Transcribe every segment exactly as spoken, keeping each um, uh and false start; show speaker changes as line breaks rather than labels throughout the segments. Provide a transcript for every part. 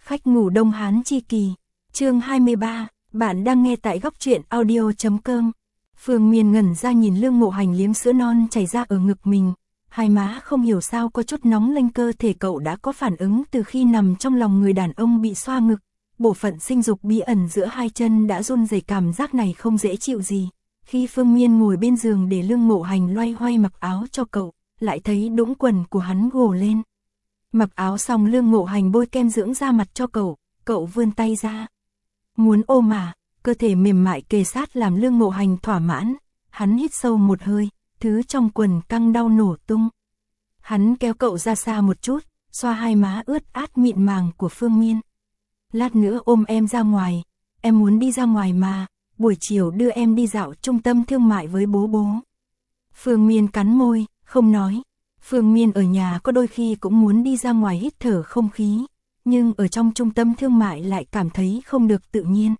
Khách ngủ Đông Hán chi kỳ. Chương hai mươi ba, bạn đang nghe tại góc truyện audio chấm com. Phương Miên ngẩn ra nhìn Lương Ngộ Hành liếm sữa non chảy ra ở ngực mình, hai má không hiểu sao có chút nóng lên, cơ thể cậu đã có phản ứng từ khi nằm trong lòng người đàn ông bị xoa ngực, bộ phận sinh dục bí ẩn giữa hai chân đã run rẩy, cảm giác này không dễ chịu gì. Khi Phương Miên ngồi bên giường để Lương Ngộ Hành loay hoay mặc áo cho cậu, lại thấy đũng quần của hắn gồ lên. Mặc áo xong Lương Ngộ Hành bôi kem dưỡng da mặt cho cậu, cậu vươn tay ra. Muốn ôm mà, cơ thể mềm mại kề sát làm Lương Ngộ Hành thỏa mãn, hắn hít sâu một hơi, thứ trong quần căng đau nổ tung. Hắn kéo cậu ra xa một chút, xoa hai má ướt át mịn màng của Phương Miên. Lát nữa ôm em ra ngoài, em muốn đi ra ngoài mà, buổi chiều đưa em đi dạo trung tâm thương mại với bố bố. Phương Miên cắn môi, không nói. Phương Miên ở nhà có đôi khi cũng muốn đi ra ngoài hít thở không khí, nhưng ở trong trung tâm thương mại lại cảm thấy không được tự nhiên.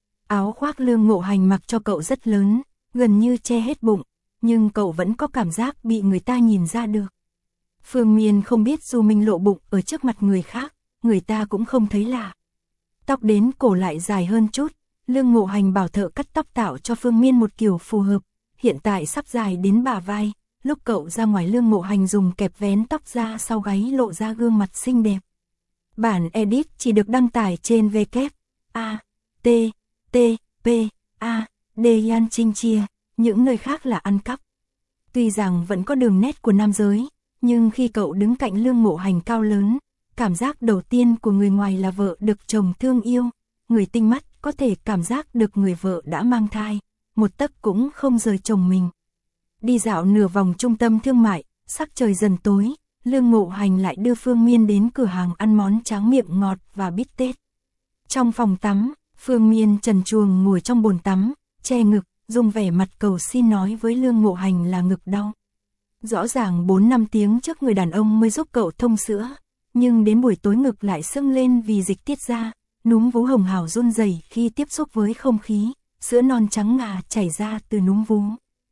Áo khoác Lương Ngộ Hành mặc cho cậu rất lớn, gần như che hết bụng, nhưng cậu vẫn có cảm giác bị người ta nhìn ra được. Phương Miên không biết dù mình lộ bụng ở trước mặt người khác, người ta cũng không thấy lạ. Tóc đến cổ lại dài hơn chút, Lương Ngộ Hành bảo thợ cắt tóc tạo cho Phương Miên một kiểu phù hợp, hiện tại sắp dài đến bả vai. Lúc cậu ra ngoài Lương Ngộ Hành dùng kẹp vén tóc ra sau gáy lộ ra gương mặt xinh đẹp. Bản edit chỉ được đăng tải trên W A T T P A D Yan Trinh Chia, những nơi khác là ăn cắp. Tuy rằng vẫn có đường nét của nam giới, nhưng khi cậu đứng cạnh Lương Ngộ Hành cao lớn, cảm giác đầu tiên của người ngoài là vợ được chồng thương yêu, người tinh mắt có thể cảm giác được người vợ đã mang thai, một tấc cũng không rời chồng mình. Đi dạo nửa vòng trung tâm thương mại, sắc trời dần tối, Lương Ngộ Hành lại đưa Phương Miên đến cửa hàng ăn món tráng miệng ngọt và bít tết. Trong phòng tắm, Phương Miên trần truồng ngồi trong bồn tắm, che ngực, dùng vẻ mặt cầu xin nói với Lương Ngộ Hành là ngực đau. Rõ ràng bốn năm tiếng trước người đàn ông mới giúp cậu thông sữa, nhưng đến buổi tối ngực lại sưng lên vì dịch tiết ra, núm vú hồng hào run rẩy khi tiếp xúc với không khí, sữa non trắng ngà chảy ra từ núm vú.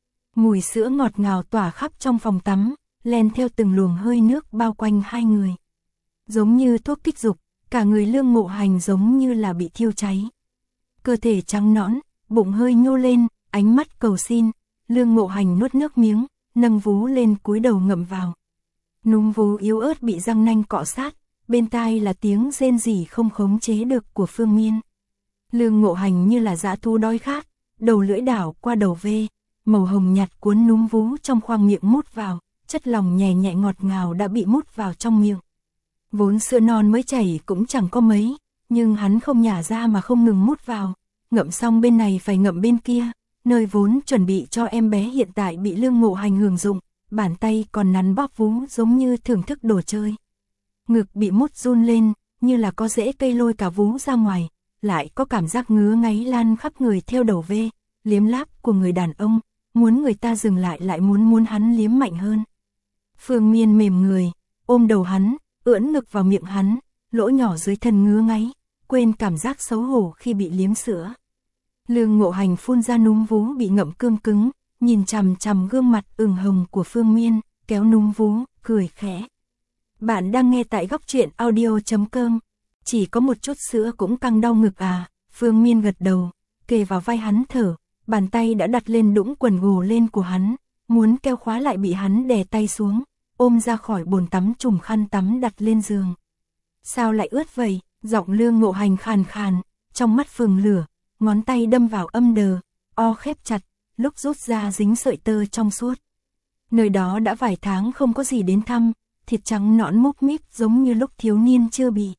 Mùi sữa ngọt ngào tỏa khắp trong phòng tắm, len theo từng luồng hơi nước bao quanh hai người. Giống như thuốc kích dục, cả người Lương Ngộ Hành giống như là bị thiêu cháy. Cơ thể trắng nõn, bụng hơi nhô lên, ánh mắt cầu xin, Lương Ngộ Hành nuốt nước miếng, nâng vú lên cúi đầu ngậm vào. Núm vú yếu ớt bị răng nanh cọ sát, bên tai là tiếng rên rỉ không khống chế được của Phương Miên. Lương Ngộ Hành như là dã thú đói khát, đầu lưỡi đảo qua đầu vê, màu hồng nhạt cuốn núm vú trong khoang miệng mút vào, chất lòng nhẹ nhẹ ngọt ngào đã bị mút vào trong miệng. Vốn sữa non mới chảy cũng chẳng có mấy, nhưng hắn không nhả ra mà không ngừng mút vào, ngậm xong bên này phải ngậm bên kia, nơi vốn chuẩn bị cho em bé hiện tại bị Lương Ngộ Hành hưởng dụng, bàn tay còn nắn bóp vú giống như thưởng thức đồ chơi. Ngực bị mút run lên, như là có rễ cây lôi cả vú ra ngoài, lại có cảm giác ngứa ngáy lan khắp người theo đầu vê, liếm láp của người đàn ông. Muốn người ta dừng lại lại muốn muốn hắn liếm mạnh hơn. Phương Miên mềm người, ôm đầu hắn, ưỡn ngực vào miệng hắn, lỗ nhỏ dưới thân ngứa ngáy, quên cảm giác xấu hổ khi bị liếm sữa. Lương Ngộ Hành phun ra núm vú bị ngậm cương cứng, nhìn chằm chằm gương mặt ửng hồng của Phương Miên, kéo núm vú, cười khẽ. Bạn đang nghe tại góc truyện audio chấm com. Chỉ có một chút sữa cũng căng đau ngực à? Phương Miên gật đầu, kề vào vai hắn thở. Bàn tay đã đặt lên đũng quần gồ lên của hắn, muốn keo khóa lại bị hắn đè tay xuống, ôm ra khỏi bồn tắm trùm khăn tắm đặt lên giường. Sao lại ướt vậy? Giọng Lương Ngộ Hành khàn khàn, trong mắt phừng lửa, ngón tay đâm vào âm đờ, o khép chặt, lúc rút ra dính sợi tơ trong suốt. Nơi đó đã vài tháng không có gì đến thăm, thịt trắng nõn múc míp giống như lúc thiếu niên chưa bị.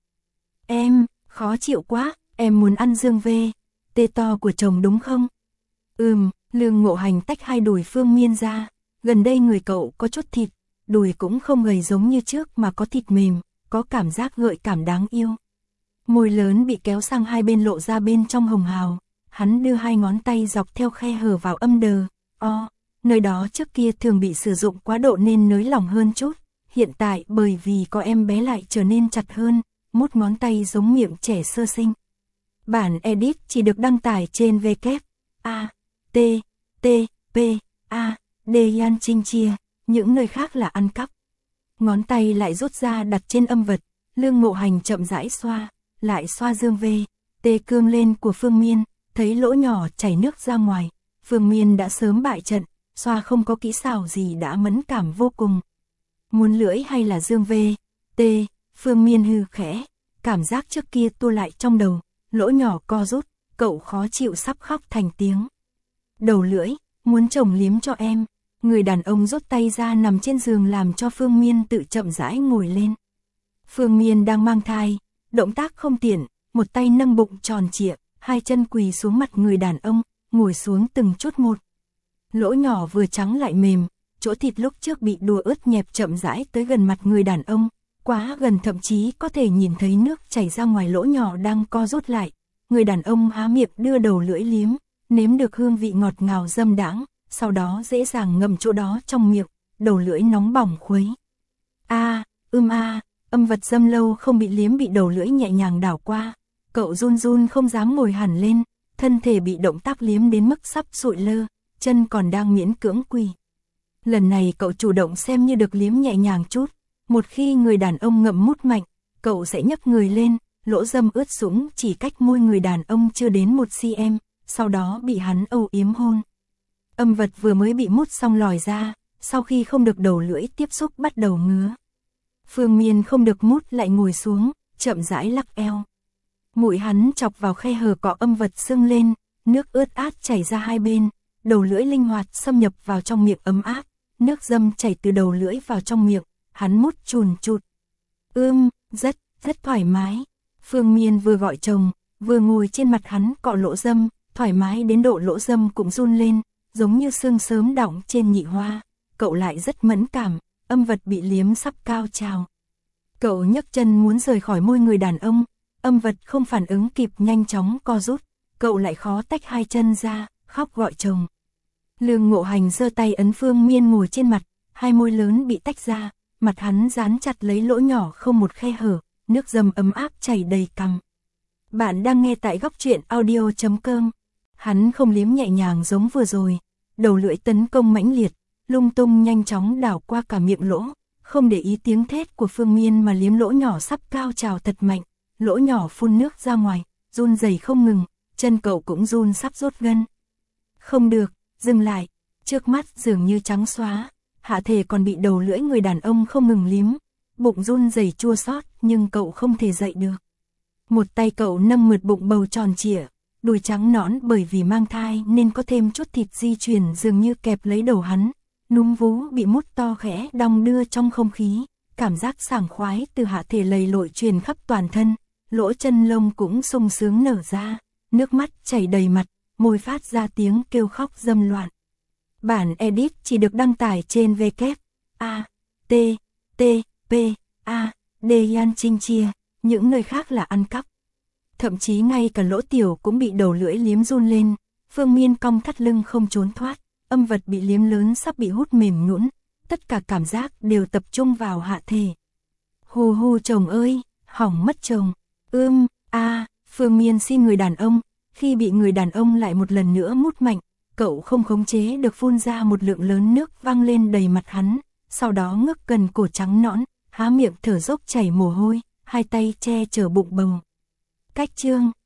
Em, khó chịu quá, em muốn ăn dương vê, tê to của chồng đúng không? Ừm, Lương Ngộ Hành tách hai đùi Phương Miên ra, gần đây người cậu có chút thịt, đùi cũng không gầy giống như trước mà có thịt mềm, có cảm giác gợi cảm đáng yêu. Môi lớn bị kéo sang hai bên lộ ra bên trong hồng hào, hắn đưa hai ngón tay dọc theo khe hở vào âm đờ, o, nơi đó trước kia thường bị sử dụng quá độ nên nới lỏng hơn chút, hiện tại bởi vì có em bé lại trở nên chặt hơn, mút ngón tay giống miệng trẻ sơ sinh. Bản edit chỉ được đăng tải trên W A T T P A D Yan Trinh Chia, những nơi khác là ăn cắp. Ngón tay lại rút ra đặt trên âm vật, Lương Ngộ Hành chậm rãi xoa, lại xoa dương về, tê cương lên của Phương Miên, thấy lỗ nhỏ chảy nước ra ngoài, Phương Miên đã sớm bại trận, xoa không có kỹ xảo gì đã mẫn cảm vô cùng. Muốn lưỡi hay là dương về, tê, Phương Miên hừ khẽ, cảm giác trước kia tua lại trong đầu, lỗ nhỏ co rút, cậu khó chịu sắp khóc thành tiếng. Đầu lưỡi, muốn chồng liếm cho em. Người đàn ông rút tay ra nằm trên giường làm cho Phương Miên tự chậm rãi ngồi lên. Phương Miên đang mang thai, động tác không tiện, một tay nâng bụng tròn trịa, hai chân quỳ xuống mặt người đàn ông, ngồi xuống từng chút một. Lỗ nhỏ vừa trắng lại mềm, chỗ thịt lúc trước bị đùa ướt nhẹp chậm rãi tới gần mặt người đàn ông, quá gần thậm chí có thể nhìn thấy nước chảy ra ngoài lỗ nhỏ đang co rút lại. Người đàn ông há miệng đưa đầu lưỡi liếm, nếm được hương vị ngọt ngào dâm đãng, sau đó dễ dàng ngậm chỗ đó trong miệng, đầu lưỡi nóng bỏng khuấy. A, ưm a, âm vật dâm lâu không bị liếm bị đầu lưỡi nhẹ nhàng đảo qua, cậu run run không dám ngồi hẳn lên, thân thể bị động tác liếm đến mức sắp sụi lơ, chân còn đang miễn cưỡng quỳ. Lần này cậu chủ động xem như được liếm nhẹ nhàng chút, một khi người đàn ông ngậm mút mạnh, cậu sẽ nhấc người lên, lỗ dâm ướt sũng chỉ cách môi người đàn ông chưa đến một xăng-ti-mét, sau đó bị hắn âu yếm hôn. Âm vật vừa mới bị mút xong lòi ra, sau khi không được đầu lưỡi tiếp xúc bắt đầu ngứa. Phương Miên không được mút lại ngồi xuống, chậm rãi lắc eo. Mũi hắn chọc vào khe hở cọ âm vật sưng lên, nước ướt át chảy ra hai bên, đầu lưỡi linh hoạt xâm nhập vào trong miệng ấm áp, nước dâm chảy từ đầu lưỡi vào trong miệng, hắn mút chùn chụt. Ưm, rất, rất thoải mái. Phương Miên vừa gọi chồng, vừa ngồi trên mặt hắn cọ lỗ dâm, thoải mái đến độ lỗ dâm cũng run lên, giống như sương sớm đọng trên nhị hoa. Cậu lại rất mẫn cảm, âm vật bị liếm sắp cao trào. Cậu nhấc chân muốn rời khỏi môi người đàn ông, âm vật không phản ứng kịp nhanh chóng co rút, cậu lại khó tách hai chân ra, khóc gọi chồng. Lương Ngộ Hành giơ tay ấn Phương Miên ngồi trên mặt, hai môi lớn bị tách ra, mặt hắn dán chặt lấy lỗ nhỏ không một khe hở, nước dâm ấm áp chảy đầy cằm. Bạn đang nghe tại góc truyện audio chấm com. Hắn không liếm nhẹ nhàng giống vừa rồi, đầu lưỡi tấn công mãnh liệt, lung tung nhanh chóng đảo qua cả miệng lỗ, không để ý tiếng thét của Phương Miên mà liếm lỗ nhỏ sắp cao trào thật mạnh, lỗ nhỏ phun nước ra ngoài, run rẩy không ngừng, chân cậu cũng run sắp rút gân. Không được, dừng lại, trước mắt dường như trắng xóa, hạ thể còn bị đầu lưỡi người đàn ông không ngừng liếm, bụng run rẩy chua xót nhưng cậu không thể dậy được. Một tay cậu nâng mượt bụng bầu tròn trịa, đùi trắng nõn bởi vì mang thai nên có thêm chút thịt di chuyển dường như kẹp lấy đầu hắn, núm vú bị mút to khẽ đong đưa trong không khí, cảm giác sảng khoái từ hạ thể lầy lội truyền khắp toàn thân, lỗ chân lông cũng sung sướng nở ra, nước mắt chảy đầy mặt, môi phát ra tiếng kêu khóc dâm loạn. Bản edit chỉ được đăng tải trên W A T T P A D Yan Trinh Chia, những nơi khác là ăn cắp. Thậm chí ngay cả lỗ tiểu cũng bị đầu lưỡi liếm run lên, Phương Miên cong thắt lưng không trốn thoát, âm vật bị liếm lớn sắp bị hút mềm nhũn, tất cả cảm giác đều tập trung vào hạ thể. Hù hù chồng ơi, hỏng mất chồng. Ưm, a, Phương Miên xin người đàn ông, khi bị người đàn ông lại một lần nữa mút mạnh, cậu không khống chế được phun ra một lượng lớn nước văng lên đầy mặt hắn, sau đó ngước gần cổ trắng nõn, há miệng thở dốc chảy mồ hôi, hai tay che chở bụng bầu. Cách chương